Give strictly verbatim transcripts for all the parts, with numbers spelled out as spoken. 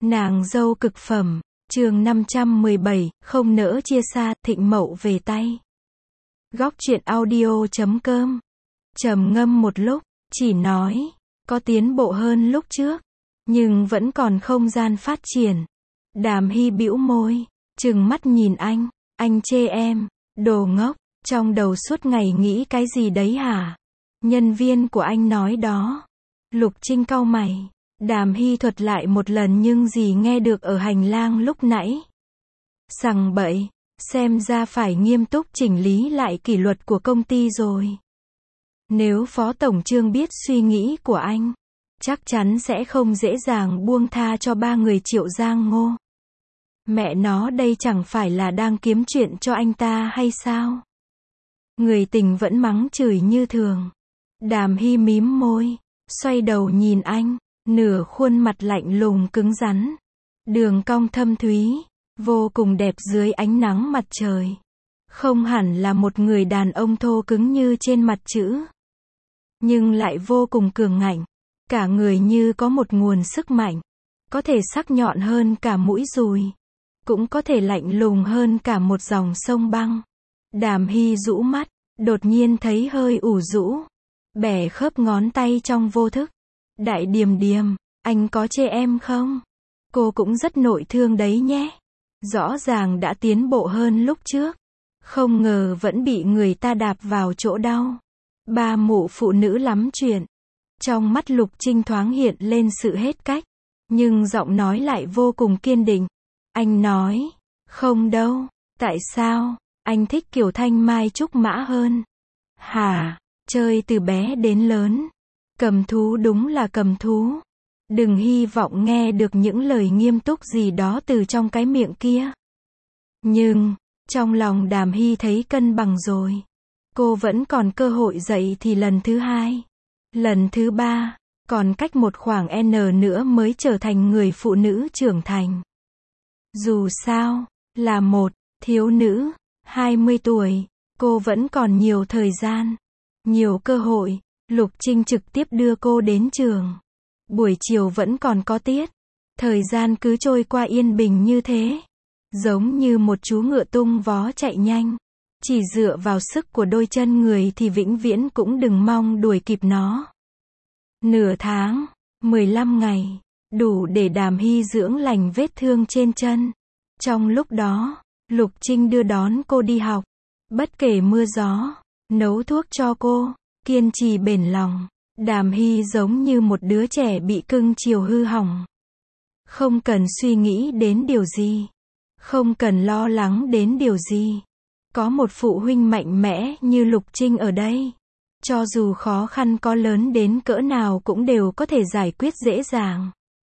Nàng dâu cực phẩm, chương năm trăm mười bảy, không nỡ chia xa, Thịnh Mậu về tay. Góc truyện audio chấm com. Trầm ngâm một lúc, chỉ nói, có tiến bộ hơn lúc trước, nhưng vẫn còn không gian phát triển. Đàm Hy bĩu môi, trừng mắt nhìn anh, anh chê em, đồ ngốc, trong đầu suốt ngày nghĩ cái gì đấy hả? Nhân viên của anh nói đó. Lục Trinh cau mày. Đàm Hy thuật lại một lần nhưng gì nghe được ở hành lang lúc nãy. Sằng bậy, xem ra phải nghiêm túc chỉnh lý lại kỷ luật của công ty rồi. Nếu Phó Tổng Trương biết suy nghĩ của anh, chắc chắn sẽ không dễ dàng buông tha cho ba người Triệu Giang Ngô. Mẹ nó đây chẳng phải là đang kiếm chuyện cho anh ta hay sao? Người tình vẫn mắng chửi như thường. Đàm Hy mím môi, xoay đầu nhìn anh, nửa khuôn mặt lạnh lùng cứng rắn. Đường cong thâm thúy, vô cùng đẹp dưới ánh nắng mặt trời. Không hẳn là một người đàn ông thô cứng như trên mặt chữ, nhưng lại vô cùng cường ngạnh. Cả người như có một nguồn sức mạnh. Có thể sắc nhọn hơn cả mũi dùi, cũng có thể lạnh lùng hơn cả một dòng sông băng. Đàm Hy rũ mắt, đột nhiên thấy hơi ủ rũ, bẻ khớp ngón tay trong vô thức. Đại Điềm Điềm, anh có chê em không? Cô cũng rất nội thương đấy nhé. Rõ ràng đã tiến bộ hơn lúc trước, không ngờ vẫn bị người ta đạp vào chỗ đau. Ba mụ phụ nữ lắm chuyện. Trong mắt Lục Trinh thoáng hiện lên sự hết cách, nhưng giọng nói lại vô cùng kiên định. Anh nói, không đâu, tại sao, anh thích kiểu thanh mai trúc mã hơn. Hả, chơi từ bé đến lớn, cầm thú đúng là cầm thú. Đừng hy vọng nghe được những lời nghiêm túc gì đó từ trong cái miệng kia. Nhưng, trong lòng Đàm Hy thấy cân bằng rồi. Cô vẫn còn cơ hội dậy thì lần thứ hai, lần thứ ba, còn cách một khoảng N nữa mới trở thành người phụ nữ trưởng thành. Dù sao, là một thiếu nữ, hai mươi tuổi, cô vẫn còn nhiều thời gian, nhiều cơ hội. Lục Trinh trực tiếp đưa cô đến trường. Buổi chiều vẫn còn có tiết. Thời gian cứ trôi qua yên bình như thế. Giống như một chú ngựa tung vó chạy nhanh. Chỉ dựa vào sức của đôi chân người thì vĩnh viễn cũng đừng mong đuổi kịp nó. Nửa tháng, mười lăm ngày, đủ để Đàm Hy dưỡng lành vết thương trên chân. Trong lúc đó, Lục Trinh đưa đón cô đi học. Bất kể mưa gió, nấu thuốc cho cô, kiên trì bền lòng. Đàm Hy giống như một đứa trẻ bị cưng chiều hư hỏng. Không cần suy nghĩ đến điều gì, không cần lo lắng đến điều gì. Có một phụ huynh mạnh mẽ như Lục Trinh ở đây, cho dù khó khăn có lớn đến cỡ nào cũng đều có thể giải quyết dễ dàng.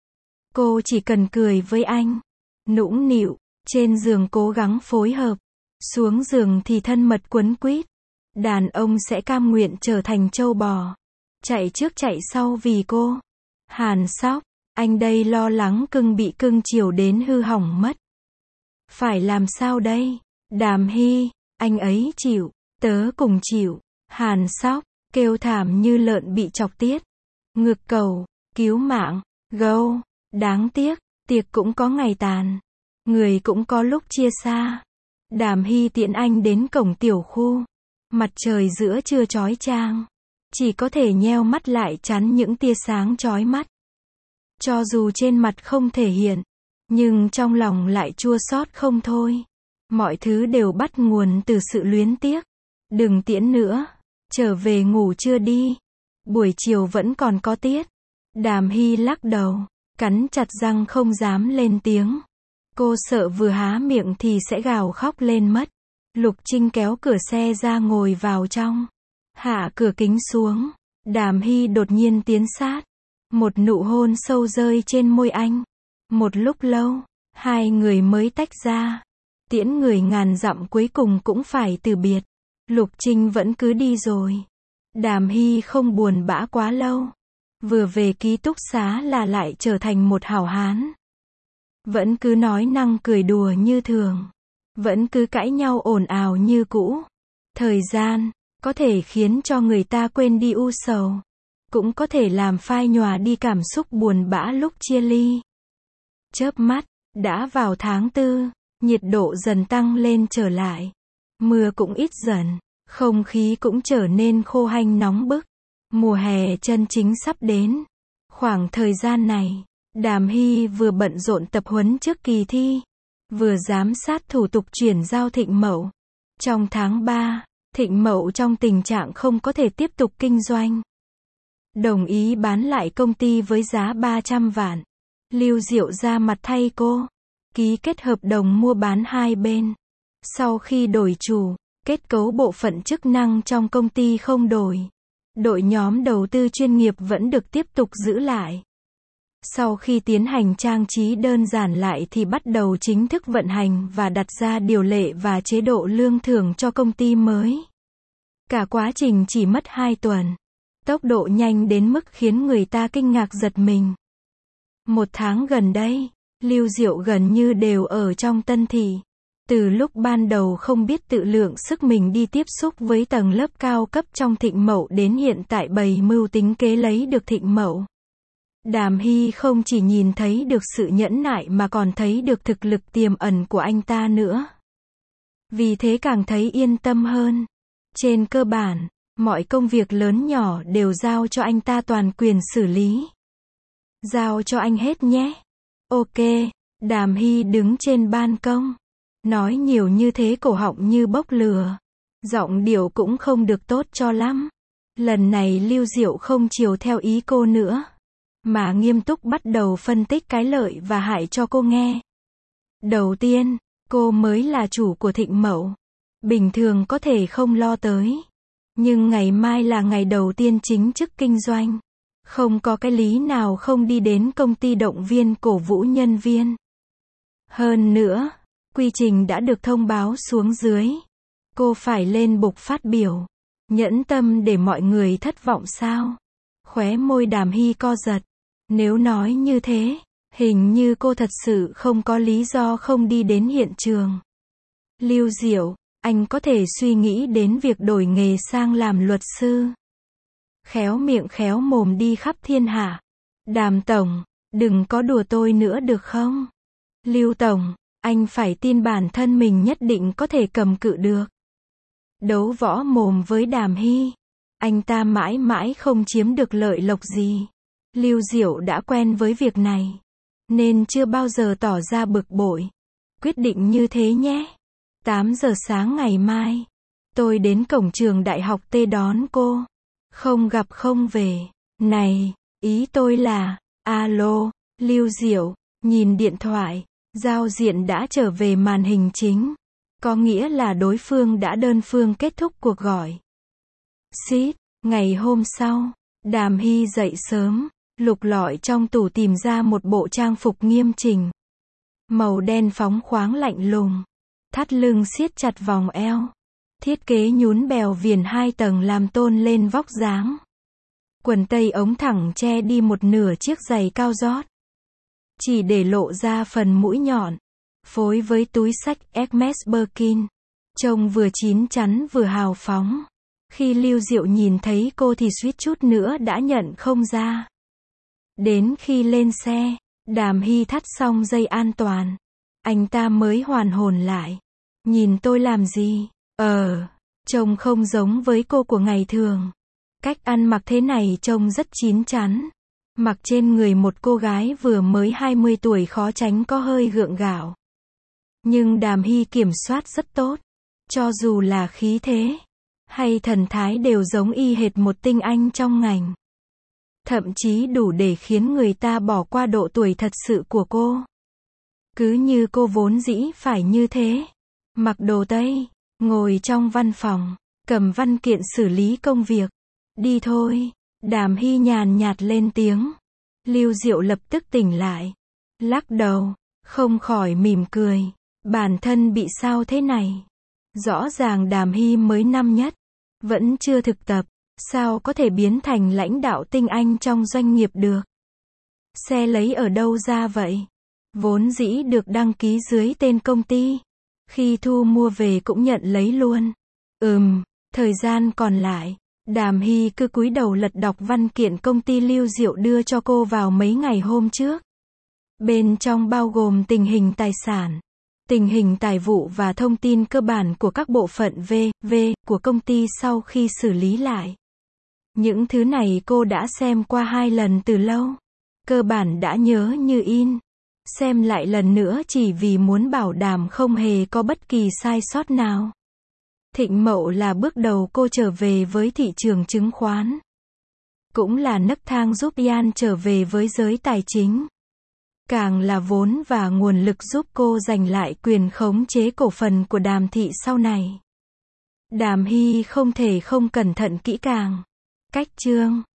Cô chỉ cần cười với anh, nũng nịu, trên giường cố gắng phối hợp, xuống giường thì thân mật quấn quýt. Đàn ông sẽ cam nguyện trở thành trâu bò, chạy trước chạy sau vì cô. Hàn Sóc, anh đây lo lắng cưng bị cưng chiều đến hư hỏng mất. Phải làm sao đây? Đàm Hy, anh ấy chịu, tớ cùng chịu. Hàn Sóc, kêu thảm như lợn bị chọc tiết. Ngực cầu, cứu mạng, gâu, đáng tiếc, tiệc cũng có ngày tàn, người cũng có lúc chia xa. Đàm Hy tiễn anh đến cổng tiểu khu. Mặt trời giữa trưa chói chang, chỉ có thể nheo mắt lại chắn những tia sáng chói mắt. Cho dù trên mặt không thể hiện, nhưng trong lòng lại chua xót không thôi. Mọi thứ đều bắt nguồn từ sự luyến tiếc. Đừng tiễn nữa, trở về ngủ chưa đi. Buổi chiều vẫn còn có tiết. Đàm Hy lắc đầu, cắn chặt răng không dám lên tiếng. Cô sợ vừa há miệng thì sẽ gào khóc lên mất. Lục Trinh kéo cửa xe ra ngồi vào trong. Hạ cửa kính xuống. Đàm Hy đột nhiên tiến sát. Một nụ hôn sâu rơi trên môi anh. Một lúc lâu, hai người mới tách ra. Tiễn người ngàn dặm cuối cùng cũng phải từ biệt. Lục Trinh vẫn cứ đi rồi. Đàm Hy không buồn bã quá lâu. Vừa về ký túc xá là lại trở thành một hảo hán. Vẫn cứ nói năng cười đùa như thường. Vẫn cứ cãi nhau ồn ào như cũ. Thời gian, có thể khiến cho người ta quên đi u sầu. Cũng có thể làm phai nhòa đi cảm xúc buồn bã lúc chia ly. Chớp mắt, đã vào tháng tư, nhiệt độ dần tăng lên trở lại. Mưa cũng ít dần, không khí cũng trở nên khô hanh nóng bức. Mùa hè chân chính sắp đến. Khoảng thời gian này, Đàm Hy vừa bận rộn tập huấn trước kỳ thi, vừa giám sát thủ tục chuyển giao Thịnh Mậu. Trong tháng ba, Thịnh Mậu trong tình trạng không có thể tiếp tục kinh doanh. Đồng ý bán lại công ty với giá ba trăm vạn. Lưu Diệu ra mặt thay cô, ký kết hợp đồng mua bán hai bên. Sau khi đổi chủ, kết cấu bộ phận chức năng trong công ty không đổi. Đội nhóm đầu tư chuyên nghiệp vẫn được tiếp tục giữ lại. Sau khi tiến hành trang trí đơn giản lại thì bắt đầu chính thức vận hành và đặt ra điều lệ và chế độ lương thưởng cho công ty mới. Cả quá trình chỉ mất hai tuần. Tốc độ nhanh đến mức khiến người ta kinh ngạc giật mình. Một tháng gần đây, Lưu Diệu gần như đều ở trong Tân Thị. Từ lúc ban đầu không biết tự lượng sức mình đi tiếp xúc với tầng lớp cao cấp trong Thịnh Mậu đến hiện tại bày mưu tính kế lấy được Thịnh Mậu. Đàm Hy không chỉ nhìn thấy được sự nhẫn nại mà còn thấy được thực lực tiềm ẩn của anh ta nữa. Vì thế càng thấy yên tâm hơn. Trên cơ bản, mọi công việc lớn nhỏ đều giao cho anh ta toàn quyền xử lý. Giao cho anh hết nhé. Ok, Đàm Hy đứng trên ban công. Nói nhiều như thế cổ họng như bốc lửa. Giọng điệu cũng không được tốt cho lắm. Lần này Lưu Diệu không chiều theo ý cô nữa, mà nghiêm túc bắt đầu phân tích cái lợi và hại cho cô nghe. Đầu tiên, cô mới là chủ của Thịnh Mậu. Bình thường có thể không lo tới. Nhưng ngày mai là ngày đầu tiên chính thức kinh doanh. Không có cái lý nào không đi đến công ty động viên cổ vũ nhân viên. Hơn nữa, quy trình đã được thông báo xuống dưới. Cô phải lên bục phát biểu. Nhẫn tâm để mọi người thất vọng sao? Khóe môi Đàm Hy co giật. Nếu nói như thế, hình như cô thật sự không có lý do không đi đến hiện trường. Lưu Diệu, anh có thể suy nghĩ đến việc đổi nghề sang làm luật sư. Khéo miệng khéo mồm đi khắp thiên hạ. Đàm Tổng, đừng có đùa tôi nữa được không? Lưu Tổng, anh phải tin bản thân mình nhất định có thể cầm cự được. Đấu võ mồm với Đàm Hy. Anh ta mãi mãi không chiếm được lợi lộc gì. Lưu Diệu đã quen với việc này, nên chưa bao giờ tỏ ra bực bội. Quyết định như thế nhé. tám giờ sáng ngày mai, tôi đến cổng trường đại học T đón cô. Không gặp không về. Này, ý tôi là, alo, Lưu Diệu, nhìn điện thoại, giao diện đã trở về màn hình chính. Có nghĩa là đối phương đã đơn phương kết thúc cuộc gọi. Xít, ngày hôm sau, Đàm Hy dậy sớm, lục lọi trong tủ tìm ra một bộ trang phục nghiêm chỉnh. Màu đen phóng khoáng lạnh lùng. Thắt lưng siết chặt vòng eo. Thiết kế nhún bèo viền hai tầng làm tôn lên vóc dáng. Quần tây ống thẳng che đi một nửa chiếc giày cao gót. Chỉ để lộ ra phần mũi nhọn. Phối với túi xách Hermes Birkin. Trông vừa chín chắn vừa hào phóng. Khi Lưu Diệu nhìn thấy cô thì suýt chút nữa đã nhận không ra. Đến khi lên xe, Đàm Hy thắt xong dây an toàn. Anh ta mới hoàn hồn lại. Nhìn tôi làm gì? Ờ, trông không giống với cô của ngày thường. Cách ăn mặc thế này trông rất chín chắn. Mặc trên người một cô gái vừa mới hai mươi tuổi khó tránh có hơi gượng gạo. Nhưng Đàm Hy kiểm soát rất tốt. Cho dù là khí thế hay thần thái đều giống y hệt một tinh anh trong ngành. Thậm chí đủ để khiến người ta bỏ qua độ tuổi thật sự của cô. Cứ như cô vốn dĩ phải như thế. Mặc đồ Tây, ngồi trong văn phòng, cầm văn kiện xử lý công việc. Đi thôi, Đàm Hy nhàn nhạt lên tiếng. Lưu Diệu lập tức tỉnh lại. Lắc đầu, không khỏi mỉm cười. Bản thân bị sao thế này? Rõ ràng Đàm Hy mới năm nhất, vẫn chưa thực tập, sao có thể biến thành lãnh đạo tinh anh trong doanh nghiệp được? Xe lấy ở đâu ra vậy? Vốn dĩ được đăng ký dưới tên công ty. Khi thu mua về cũng nhận lấy luôn. Ừm, thời gian còn lại, Đàm Hy cứ cúi đầu lật đọc văn kiện công ty Lưu Diệu đưa cho cô vào mấy ngày hôm trước. Bên trong bao gồm tình hình tài sản, tình hình tài vụ và thông tin cơ bản của các bộ phận V, V của công ty sau khi xử lý lại. Những thứ này cô đã xem qua hai lần từ lâu. Cơ bản đã nhớ như in. Xem lại lần nữa chỉ vì muốn bảo đảm không hề có bất kỳ sai sót nào. Thịnh Mậu là bước đầu cô trở về với thị trường chứng khoán. Cũng là nấc thang giúp Yan trở về với giới tài chính. Càng là vốn và nguồn lực giúp cô giành lại quyền khống chế cổ phần của Đàm Thị sau này. Đàm Hy không thể không cẩn thận kỹ càng. Cách chương